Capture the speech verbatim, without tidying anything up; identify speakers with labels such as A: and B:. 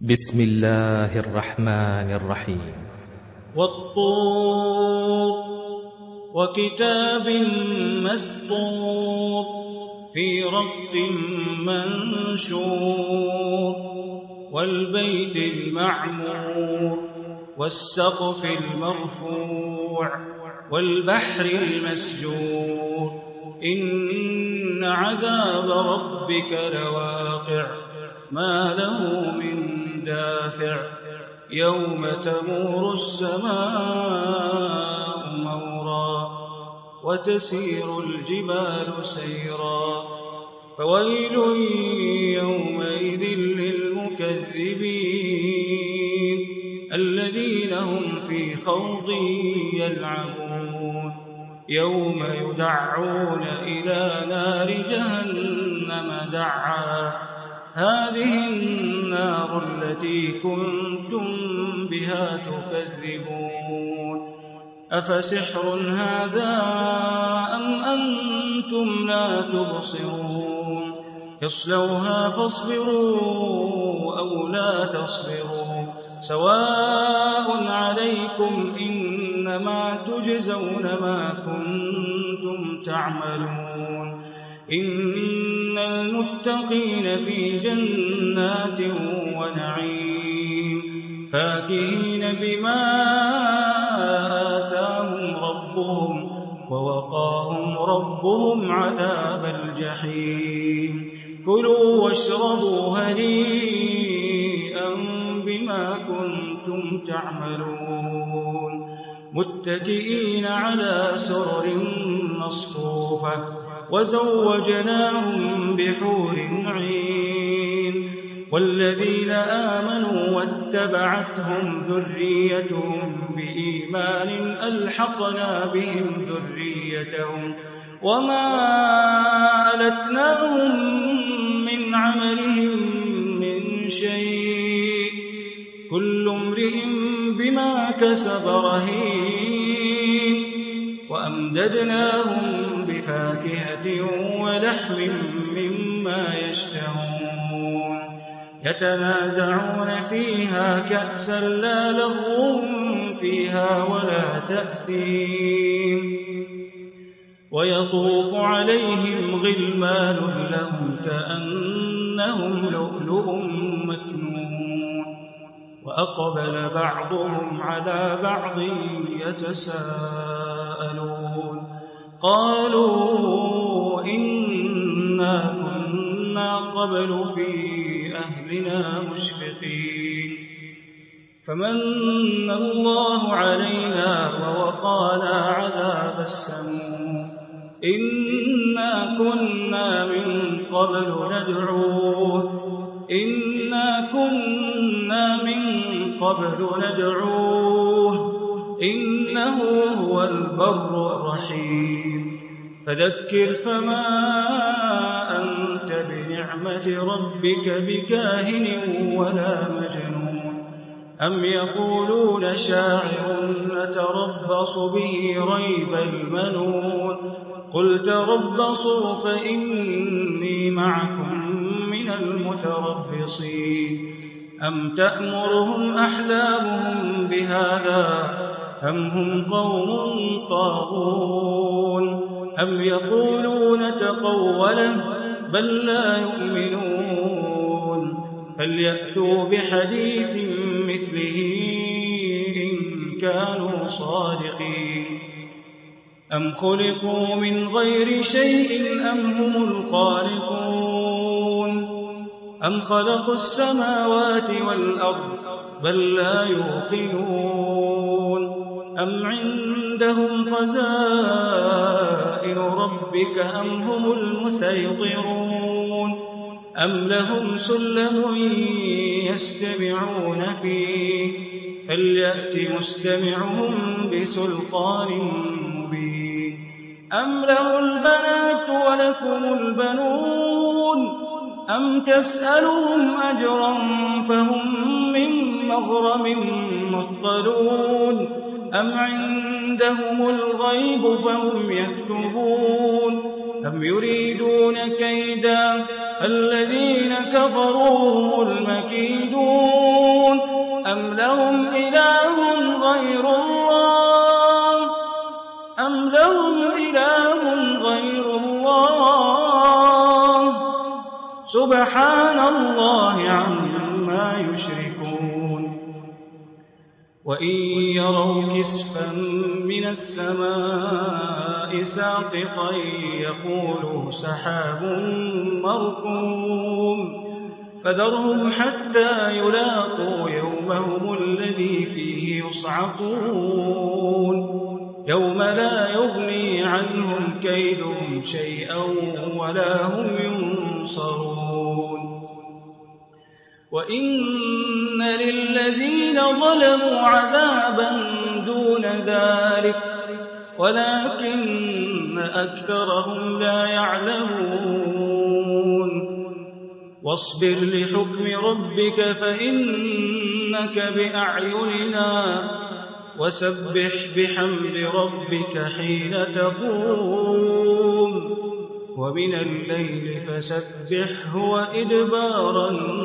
A: بسم الله الرحمن الرحيم.
B: والطور وكتاب مسطور في رق منشور والبيت المعمور والسقف المرفوع والبحر المسجور إن عذاب ربك لواقع ما له من دافع يوم تمور السماء مورا وتسير الجبال سيرا فويل يومئذ للمكذبين الذين هم في خوض يلعبون يوم يدعون إلى نار جهنم دعا هذه النار التي كنتم بها تكذبون أفسحر هذا أم أنتم لا تبصرون اصلوها فاصبروا أو لا تصبروا سواء عليكم إنما تجزون ما كنتم تعملون إن المتقين في جنات ونعيم فاكهين بما آتاهم ربهم ووقاهم ربهم عذاب الجحيم كلوا واشربوا هنيئا بما كنتم تعملون متكئين على سرر مصفوفة وزوجناهم بحور عين والذين آمنوا واتبعتهم ذريتهم بإيمان ألحقنا بهم ذريتهم وما ألتناهم من عملهم من شيء كل امرئ بما كسب رهين وأمددناهم بفاكهة ولحم مما يشتهون يتنازعون فيها كأسا لا لغو فيها ولا تأثيم ويطوف عليهم غلمان لهم كأنهم لؤلؤ مكنون وأقبل بعضهم على بعض يتساءلون قالوا إنا كنا قبل في أهلنا مشفقين فمن الله علينا ووقانا عذاب السموم إنا كنا من قبل ندعوه إنا كنا من قبل ندعوه إنه هو البر الرحيم فذكر فما أنت بنعمة ربك بكاهن ولا مجنون أم يقولون شاعر نتربص به ريب المنون قل تربصوا فإني معكم من المتربصين أم تأمرهم أحلامهم بهذا أم هم قوم طاغون أم يقولون تقوله بل لا يؤمنون فليأتوا بحديث مثله إن كانوا صادقين أم خلقوا من غير شيء أم هم الخالقون أم خلقوا السماوات والأرض بل لا يوقنون أم عندهم خزائن ربك أم هم المسيطرون أم لهم سلم يستمعون فيه فليأت مستمعهم بسلطان مبين أم له البنات ولكم البنون أم تسألهم أجرا فهم من مغرم مثقلون أم عندهم الغيب فهم يكتبون أم يريدون كيدا الذين كفروا هم المكيدون أم لهم إله غير الله أم لهم إله غير الله سبحان الله عما يشركون وإن يروا كسفا من السماء ساقطا يقولوا سحاب مركوم فذرهم حتى يلاقوا يومهم الذي فيه يصعقون يوم لا يغني عنهم كيدهم شيئا ولا هم ينصرون وإن للذين ظلموا عذابا دون ذلك ولكن أكثرهم لا يعلمون واصبر لحكم ربك فإنك بأعيننا وسبح بحمد ربك حين تقوم ومن الليل فسبحه وإدبار النجوم